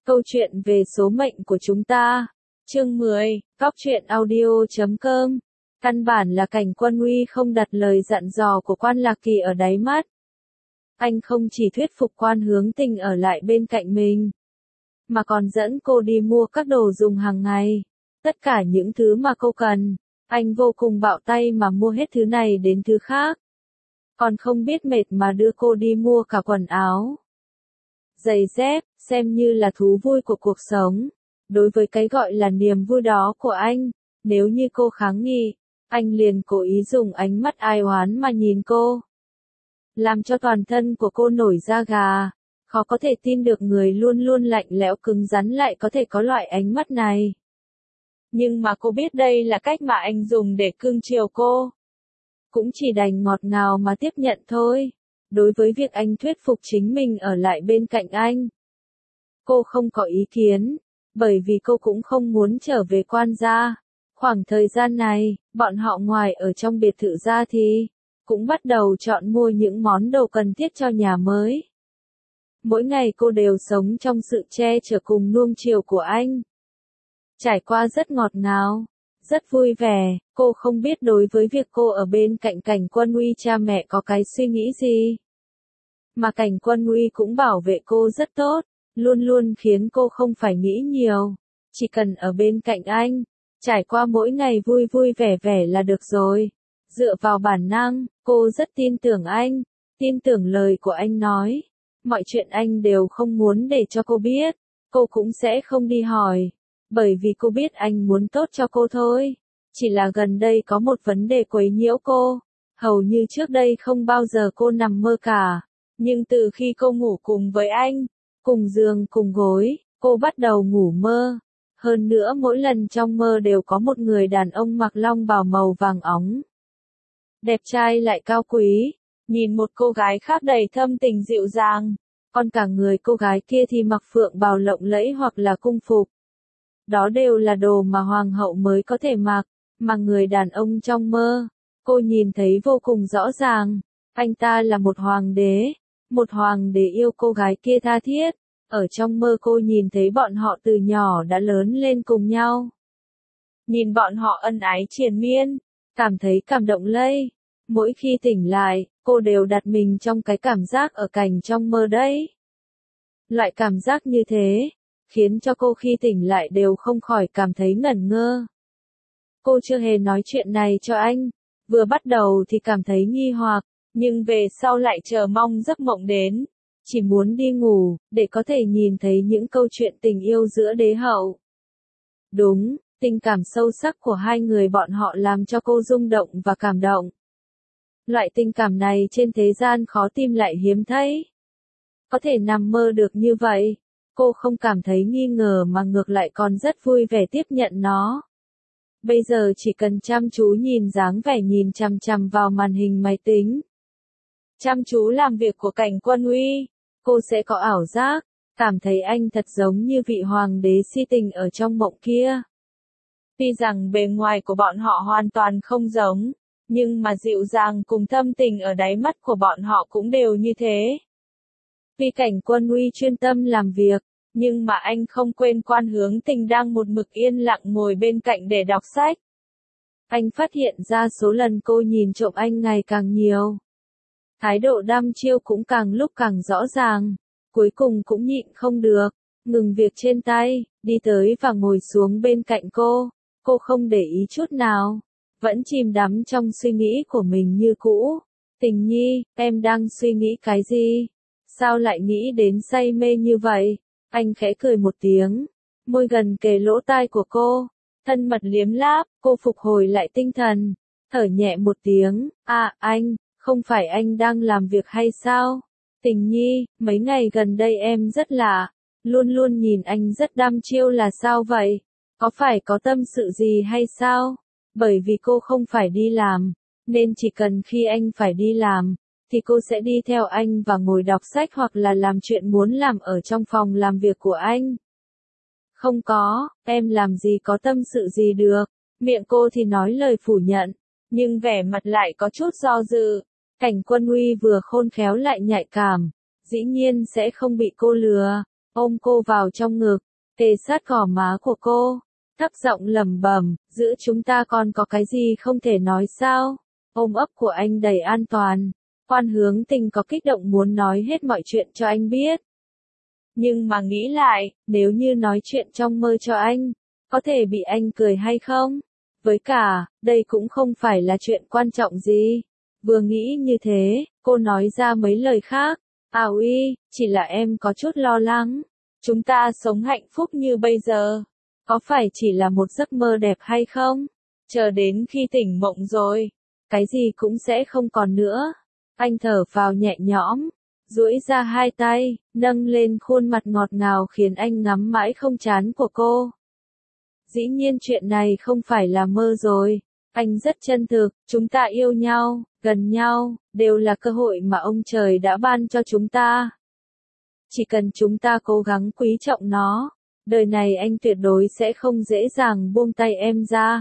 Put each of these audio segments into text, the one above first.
Câu chuyện về số mệnh của chúng ta. Chương 10, goctruyện.audio.com. Căn bản là Cảnh Quân Uy không đặt lời dặn dò của Quan Lạc Kỳ ở đáy mắt. Anh không chỉ thuyết phục Quan Hướng Tình ở lại bên cạnh mình, mà còn dẫn cô đi mua các đồ dùng hàng ngày. Tất cả những thứ mà cô cần, anh vô cùng bạo tay mà mua hết thứ này đến thứ khác. Còn không biết mệt mà đưa cô đi mua cả quần áo, giày dép, xem như là thú vui của cuộc sống. Đối với cái gọi là niềm vui đó của anh, nếu như cô kháng nghị, anh liền cố ý dùng ánh mắt ai oán mà nhìn cô, làm cho toàn thân của cô nổi da gà. Khó có thể tin được người luôn luôn lạnh lẽo cứng rắn lại có thể có loại ánh mắt này. Nhưng mà cô biết đây là cách mà anh dùng để cưng chiều cô. Cũng chỉ đành ngọt ngào mà tiếp nhận thôi. Đối với việc anh thuyết phục chính mình ở lại bên cạnh anh, cô không có ý kiến, bởi vì cô cũng không muốn trở về Quan gia. Khoảng thời gian này, bọn họ ngoài ở trong biệt thự ra thì cũng bắt đầu chọn mua những món đồ cần thiết cho nhà mới. Mỗi ngày cô đều sống trong sự che chở cùng nuông chiều của anh. Trải qua rất ngọt ngào, rất vui vẻ. Cô không biết đối với việc cô ở bên cạnh Cảnh Quân Uy cha mẹ có cái suy nghĩ gì. Mà Cảnh Quân Uy cũng bảo vệ cô rất tốt, luôn luôn khiến cô không phải nghĩ nhiều. Chỉ cần ở bên cạnh anh, trải qua mỗi ngày vui vui vẻ vẻ là được rồi. Dựa vào bản năng, cô rất tin tưởng anh, tin tưởng lời của anh nói. Mọi chuyện anh đều không muốn để cho cô biết, cô cũng sẽ không đi hỏi, bởi vì cô biết anh muốn tốt cho cô thôi. Chỉ là gần đây có một vấn đề quấy nhiễu cô, hầu như trước đây không bao giờ cô nằm mơ cả, nhưng từ khi cô ngủ cùng với anh, cùng giường cùng gối, cô bắt đầu ngủ mơ. Hơn nữa mỗi lần trong mơ đều có một người đàn ông mặc long bào màu vàng óng, đẹp trai lại cao quý. Nhìn một cô gái khác đầy thâm tình dịu dàng, còn cả người cô gái kia thì mặc phượng bào lộng lẫy hoặc là cung phục. Đó đều là đồ mà hoàng hậu mới có thể mặc, mà người đàn ông trong mơ, cô nhìn thấy vô cùng rõ ràng, anh ta là một hoàng đế yêu cô gái kia tha thiết. Ở trong mơ cô nhìn thấy bọn họ từ nhỏ đã lớn lên cùng nhau. Nhìn bọn họ ân ái triền miên, cảm thấy cảm động lây. Mỗi khi tỉnh lại, cô đều đặt mình trong cái cảm giác ở cảnh trong mơ đấy. Loại cảm giác như thế, khiến cho cô khi tỉnh lại đều không khỏi cảm thấy ngẩn ngơ. Cô chưa hề nói chuyện này cho anh, vừa bắt đầu thì cảm thấy nghi hoặc, nhưng về sau lại chờ mong giấc mộng đến. Chỉ muốn đi ngủ, để có thể nhìn thấy những câu chuyện tình yêu giữa đế hậu. Đúng, tình cảm sâu sắc của hai người bọn họ làm cho cô rung động và cảm động. Loại tình cảm này trên thế gian khó tìm lại hiếm thấy. Có thể nằm mơ được như vậy, cô không cảm thấy nghi ngờ mà ngược lại còn rất vui vẻ tiếp nhận nó. Bây giờ chỉ cần chăm chú nhìn dáng vẻ nhìn chằm chằm vào màn hình máy tính, chăm chú làm việc của Cảnh Quân Uy, cô sẽ có ảo giác, cảm thấy anh thật giống như vị hoàng đế si tình ở trong mộng kia. Tuy rằng bề ngoài của bọn họ hoàn toàn không giống, nhưng mà dịu dàng cùng thâm tình ở đáy mắt của bọn họ cũng đều như thế. Vì Cảnh Quân Uy chuyên tâm làm việc, nhưng mà anh không quên Quan Hướng Tình đang một mực yên lặng ngồi bên cạnh để đọc sách. Anh phát hiện ra số lần cô nhìn trộm anh ngày càng nhiều. Thái độ đăm chiêu cũng càng lúc càng rõ ràng, cuối cùng cũng nhịn không được, ngừng việc trên tay, đi tới và ngồi xuống bên cạnh cô không để ý chút nào, vẫn chìm đắm trong suy nghĩ của mình như cũ. Tình nhi, em đang suy nghĩ cái gì? Sao lại nghĩ đến say mê như vậy? Anh khẽ cười một tiếng, môi gần kề lỗ tai của cô, thân mật liếm láp, cô phục hồi lại tinh thần, thở nhẹ một tiếng, anh, không phải anh đang làm việc hay sao? Tình nhi, mấy ngày gần đây em rất lạ, luôn luôn nhìn anh rất đăm chiêu là sao vậy? Có phải có tâm sự gì hay sao? Bởi vì cô không phải đi làm, nên chỉ cần khi anh phải đi làm, thì cô sẽ đi theo anh và ngồi đọc sách hoặc là làm chuyện muốn làm ở trong phòng làm việc của anh. Không có, em làm gì có tâm sự gì được. Miệng cô thì nói lời phủ nhận, nhưng vẻ mặt lại có chút do dự. Cảnh Quân Uy vừa khôn khéo lại nhạy cảm, dĩ nhiên sẽ không bị cô lừa. ôm cô vào trong ngực, kề sát gò má của cô, thấp giọng lẩm bẩm, giữa chúng ta còn có cái gì không thể nói sao? Ôm ấp của anh đầy an toàn. Quan Hướng Tình có kích động muốn nói hết mọi chuyện cho anh biết. Nhưng mà nghĩ lại, nếu như nói chuyện trong mơ cho anh, có thể bị anh cười hay không? Với cả, đây cũng không phải là chuyện quan trọng gì. Vừa nghĩ như thế, cô nói ra mấy lời khác. Uy, chỉ là em có chút lo lắng. Chúng ta sống hạnh phúc như bây giờ, có phải chỉ là một giấc mơ đẹp hay không? Chờ đến khi tỉnh mộng rồi, cái gì cũng sẽ không còn nữa. Anh thở phào nhẹ nhõm, duỗi ra hai tay, nâng lên khuôn mặt ngọt ngào khiến anh ngắm mãi không chán của cô. Dĩ nhiên chuyện này không phải là mơ rồi. Anh rất chân thực, chúng ta yêu nhau, gần nhau, đều là cơ hội mà ông trời đã ban cho chúng ta. Chỉ cần chúng ta cố gắng quý trọng nó, đời này anh tuyệt đối sẽ không dễ dàng buông tay em ra.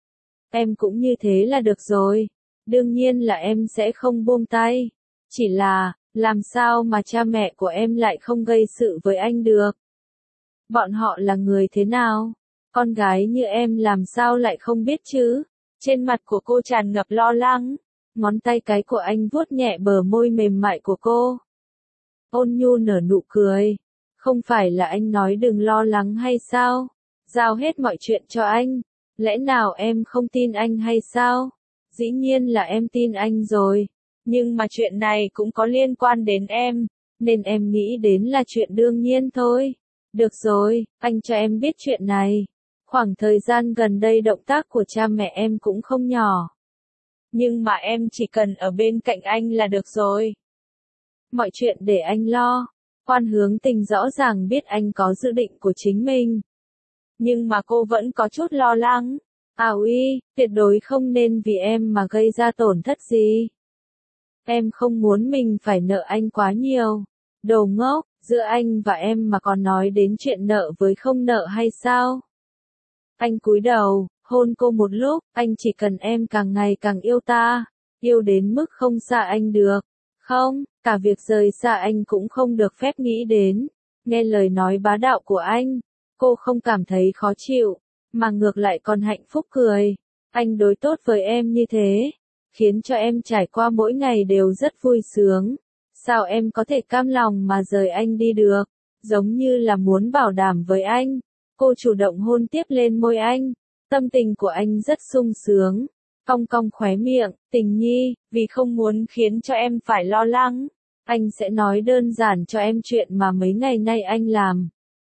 Em cũng như thế là được rồi. Đương nhiên là em sẽ không buông tay. Chỉ là, làm sao mà cha mẹ của em lại không gây sự với anh được? Bọn họ là người thế nào? Con gái như em làm sao lại không biết chứ? Trên mặt của cô tràn ngập lo lắng. Ngón tay cái của anh vuốt nhẹ bờ môi mềm mại của cô. Ôn nhu nở nụ cười. Không phải là anh nói đừng lo lắng hay sao? Giao hết mọi chuyện cho anh. Lẽ nào em không tin anh hay sao? Dĩ nhiên là em tin anh rồi. Nhưng mà chuyện này cũng có liên quan đến em. Nên em nghĩ đến là chuyện đương nhiên thôi. Được rồi, anh cho em biết chuyện này. Khoảng thời gian gần đây động tác của cha mẹ em cũng không nhỏ. Nhưng mà em chỉ cần ở bên cạnh anh là được rồi. Mọi chuyện để anh lo. Quan Hướng Tình rõ ràng biết anh có dự định của chính mình. Nhưng mà cô vẫn có chút lo lắng. Uy, tuyệt đối không nên vì em mà gây ra tổn thất gì. Em không muốn mình phải nợ anh quá nhiều. Đồ ngốc, giữa anh và em mà còn nói đến chuyện nợ với không nợ hay sao? Anh cúi đầu, hôn cô một lúc, anh chỉ cần em càng ngày càng yêu ta, yêu đến mức không xa anh được. Không, cả việc rời xa anh cũng không được phép nghĩ đến. Nghe lời nói bá đạo của anh, cô không cảm thấy khó chịu, mà ngược lại còn hạnh phúc cười. Anh đối tốt với em như thế, khiến cho em trải qua mỗi ngày đều rất vui sướng. Sao em có thể cam lòng mà rời anh đi được? Giống như là muốn bảo đảm với anh. Cô chủ động hôn tiếp lên môi anh. Tâm tình của anh rất sung sướng. Cong cong khóe miệng, Tình Nhi, vì không muốn khiến cho em phải lo lắng. Anh sẽ nói đơn giản cho em chuyện mà mấy ngày nay anh làm.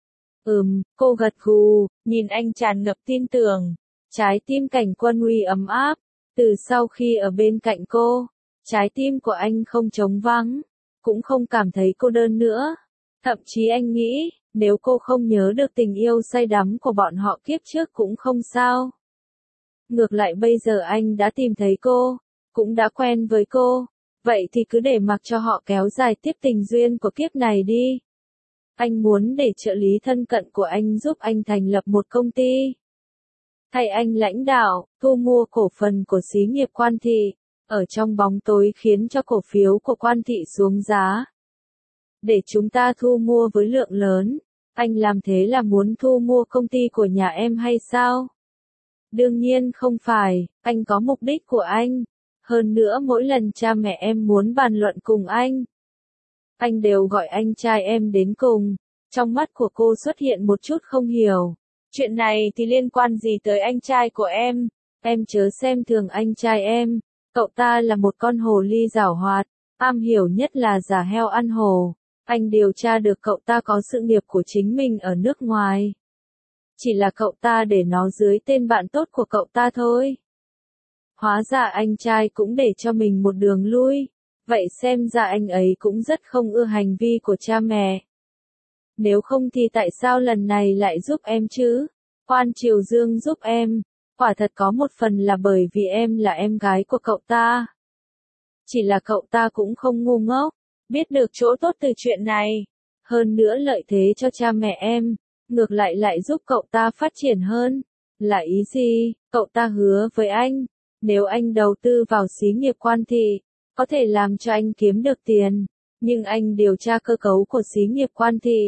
Cô gật gù, nhìn anh tràn ngập tin tưởng. Trái tim Cảnh Quân Uy ấm áp. Từ sau khi ở bên cạnh cô, trái tim của anh không trống vắng, cũng không cảm thấy cô đơn nữa. Thậm chí anh nghĩ, nếu cô không nhớ được tình yêu say đắm của bọn họ kiếp trước cũng không sao. Ngược lại bây giờ anh đã tìm thấy cô, cũng đã quen với cô, vậy thì cứ để mặc cho họ kéo dài tiếp tình duyên của kiếp này đi. Anh muốn để trợ lý thân cận của anh giúp anh thành lập một công ty. Thay anh lãnh đạo, thu mua cổ phần của xí nghiệp Quan Thị, ở trong bóng tối khiến cho cổ phiếu của Quan Thị xuống giá. Để chúng ta thu mua với lượng lớn, anh làm thế là muốn thu mua công ty của nhà em hay sao? Đương nhiên không phải, anh có mục đích của anh. Hơn nữa mỗi lần cha mẹ em muốn bàn luận cùng anh đều gọi anh trai em đến cùng. Trong mắt của cô xuất hiện một chút không hiểu. Chuyện này thì liên quan gì tới anh trai của em? Em chớ xem thường anh trai em. Cậu ta là một con hồ ly giảo hoạt, am hiểu nhất là giả heo ăn hổ. Anh điều tra được cậu ta có sự nghiệp của chính mình ở nước ngoài. Chỉ là cậu ta để nó dưới tên bạn tốt của cậu ta thôi. Hóa ra anh trai cũng để cho mình một đường lui. Vậy xem ra anh ấy cũng rất không ưa hành vi của cha mẹ. Nếu không thì tại sao lần này lại giúp em chứ? Quan Triều Dương giúp em. Quả thật có một phần là bởi vì em là em gái của cậu ta. Chỉ là cậu ta cũng không ngu ngốc, biết được chỗ tốt từ chuyện này. Hơn nữa lợi thế cho cha mẹ em, ngược lại giúp cậu ta phát triển hơn. Là ý gì? Cậu ta hứa với anh, nếu anh đầu tư vào xí nghiệp Quan Thị, có thể làm cho anh kiếm được tiền. Nhưng anh điều tra cơ cấu của xí nghiệp Quan Thị,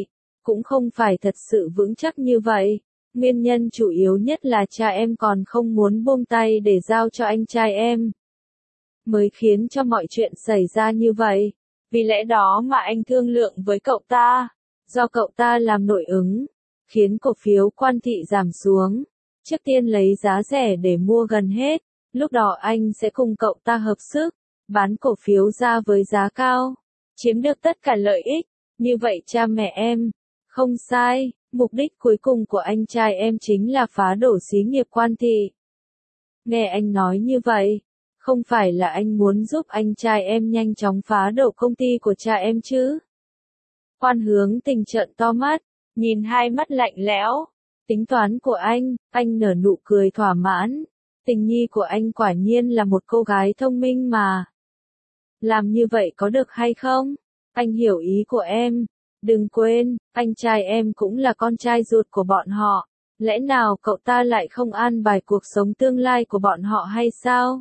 cũng không phải thật sự vững chắc như vậy. Nguyên nhân chủ yếu nhất là cha em còn không muốn buông tay để giao cho anh trai em. Mới khiến cho mọi chuyện xảy ra như vậy. Vì lẽ đó mà anh thương lượng với cậu ta. Do cậu ta làm nội ứng, khiến cổ phiếu Quan Thị giảm xuống. Trước tiên lấy giá rẻ để mua gần hết. Lúc đó anh sẽ cùng cậu ta hợp sức, bán cổ phiếu ra với giá cao, chiếm được tất cả lợi ích. Như vậy cha mẹ em, không sai, mục đích cuối cùng của anh trai em chính là phá đổ xí nghiệp Quan Thị. Nghe anh nói như vậy, không phải là anh muốn giúp anh trai em nhanh chóng phá đổ công ty của cha em chứ? Quan Hướng Tình trợn to mắt, nhìn hai mắt lạnh lẽo. Tính toán của anh nở nụ cười thỏa mãn. Tình nhi của anh quả nhiên là một cô gái thông minh mà. Làm như vậy có được hay không? Anh hiểu ý của em. Đừng quên, anh trai em cũng là con trai ruột của bọn họ. Lẽ nào cậu ta lại không an bài cuộc sống tương lai của bọn họ hay sao?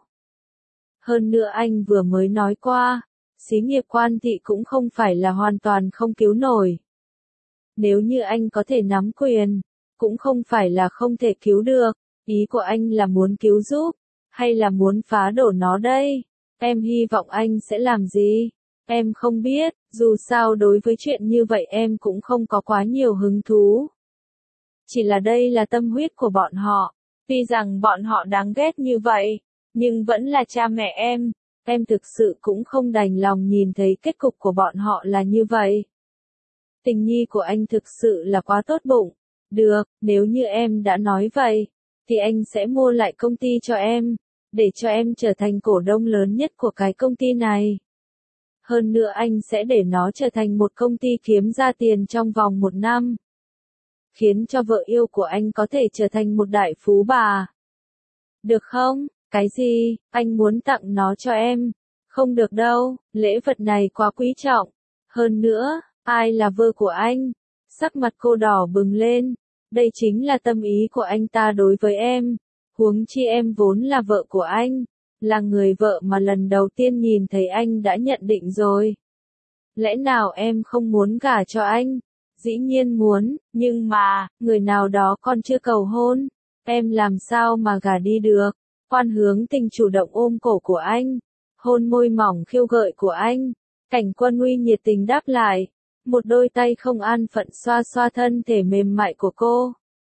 Hơn nữa anh vừa mới nói qua, xí nghiệp Quan Thị cũng không phải là hoàn toàn không cứu nổi. Nếu như anh có thể nắm quyền, cũng không phải là không thể cứu được. Ý của anh là muốn cứu giúp, hay là muốn phá đổ nó đây? Em hy vọng anh sẽ làm gì? Em không biết, dù sao đối với chuyện như vậy em cũng không có quá nhiều hứng thú. Chỉ là đây là tâm huyết của bọn họ. Tuy rằng bọn họ đáng ghét như vậy, nhưng vẫn là cha mẹ em. Em thực sự cũng không đành lòng nhìn thấy kết cục của bọn họ là như vậy. Tình nhi của anh thực sự là quá tốt bụng. Được, nếu như em đã nói vậy, thì anh sẽ mua lại công ty cho em, để cho em trở thành cổ đông lớn nhất của cái công ty này. Hơn nữa anh sẽ để nó trở thành một công ty kiếm ra tiền trong vòng 1 năm. Khiến cho vợ yêu của anh có thể trở thành một đại phú bà. Được không? Cái gì? Anh muốn tặng nó cho em? Không được đâu, lễ vật này quá quý trọng. Hơn nữa, ai là vợ của anh? Sắc mặt cô đỏ bừng lên. Đây chính là tâm ý của anh ta đối với em. Huống chi em vốn là vợ của anh. Là người vợ mà lần đầu tiên nhìn thấy anh đã nhận định rồi. Lẽ nào em không muốn gả cho anh? Dĩ nhiên muốn, nhưng mà, người nào đó còn chưa cầu hôn. Em làm sao mà gả đi được? Quan Hướng Tình chủ động ôm cổ của anh. Hôn môi mỏng khiêu gợi của anh. Cảnh Quân Uy nhiệt tình đáp lại. Một đôi tay không an phận xoa xoa thân thể mềm mại của cô.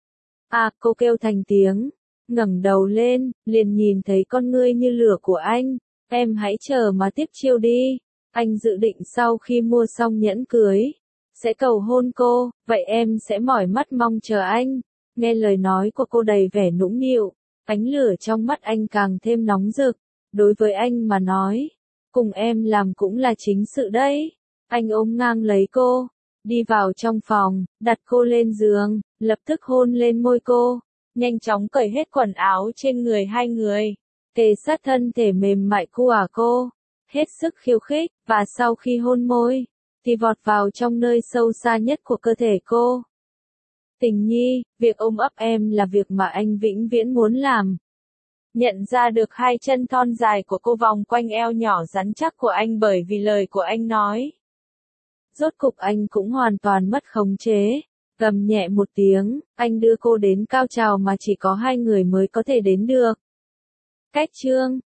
À, cô kêu thành tiếng. Ngẩng đầu lên, liền nhìn thấy con ngươi như lửa của anh. Em hãy chờ mà tiếp chiêu đi. Anh dự định sau khi mua xong nhẫn cưới, sẽ cầu hôn cô, vậy em sẽ mỏi mắt mong chờ anh. Nghe lời nói của cô đầy vẻ nũng nịu, ánh lửa trong mắt anh càng thêm nóng rực. Đối với anh mà nói, cùng em làm cũng là chính sự đấy. Anh ôm ngang lấy cô, đi vào trong phòng, đặt cô lên giường, lập tức hôn lên môi cô, nhanh chóng cởi hết quần áo trên người hai người, kề sát thân thể mềm mại của cô, hết sức khiêu khích, và sau khi hôn môi, thì vọt vào trong nơi sâu xa nhất của cơ thể cô. Tình nhi, việc ôm ấp em là việc mà anh vĩnh viễn muốn làm. Nhận ra được hai chân thon dài của cô vòng quanh eo nhỏ rắn chắc của anh bởi vì lời của anh nói. Rốt cục anh cũng hoàn toàn mất khống chế. Gầm nhẹ một tiếng, anh đưa cô đến cao trào mà chỉ có hai người mới có thể đến được. Cách chương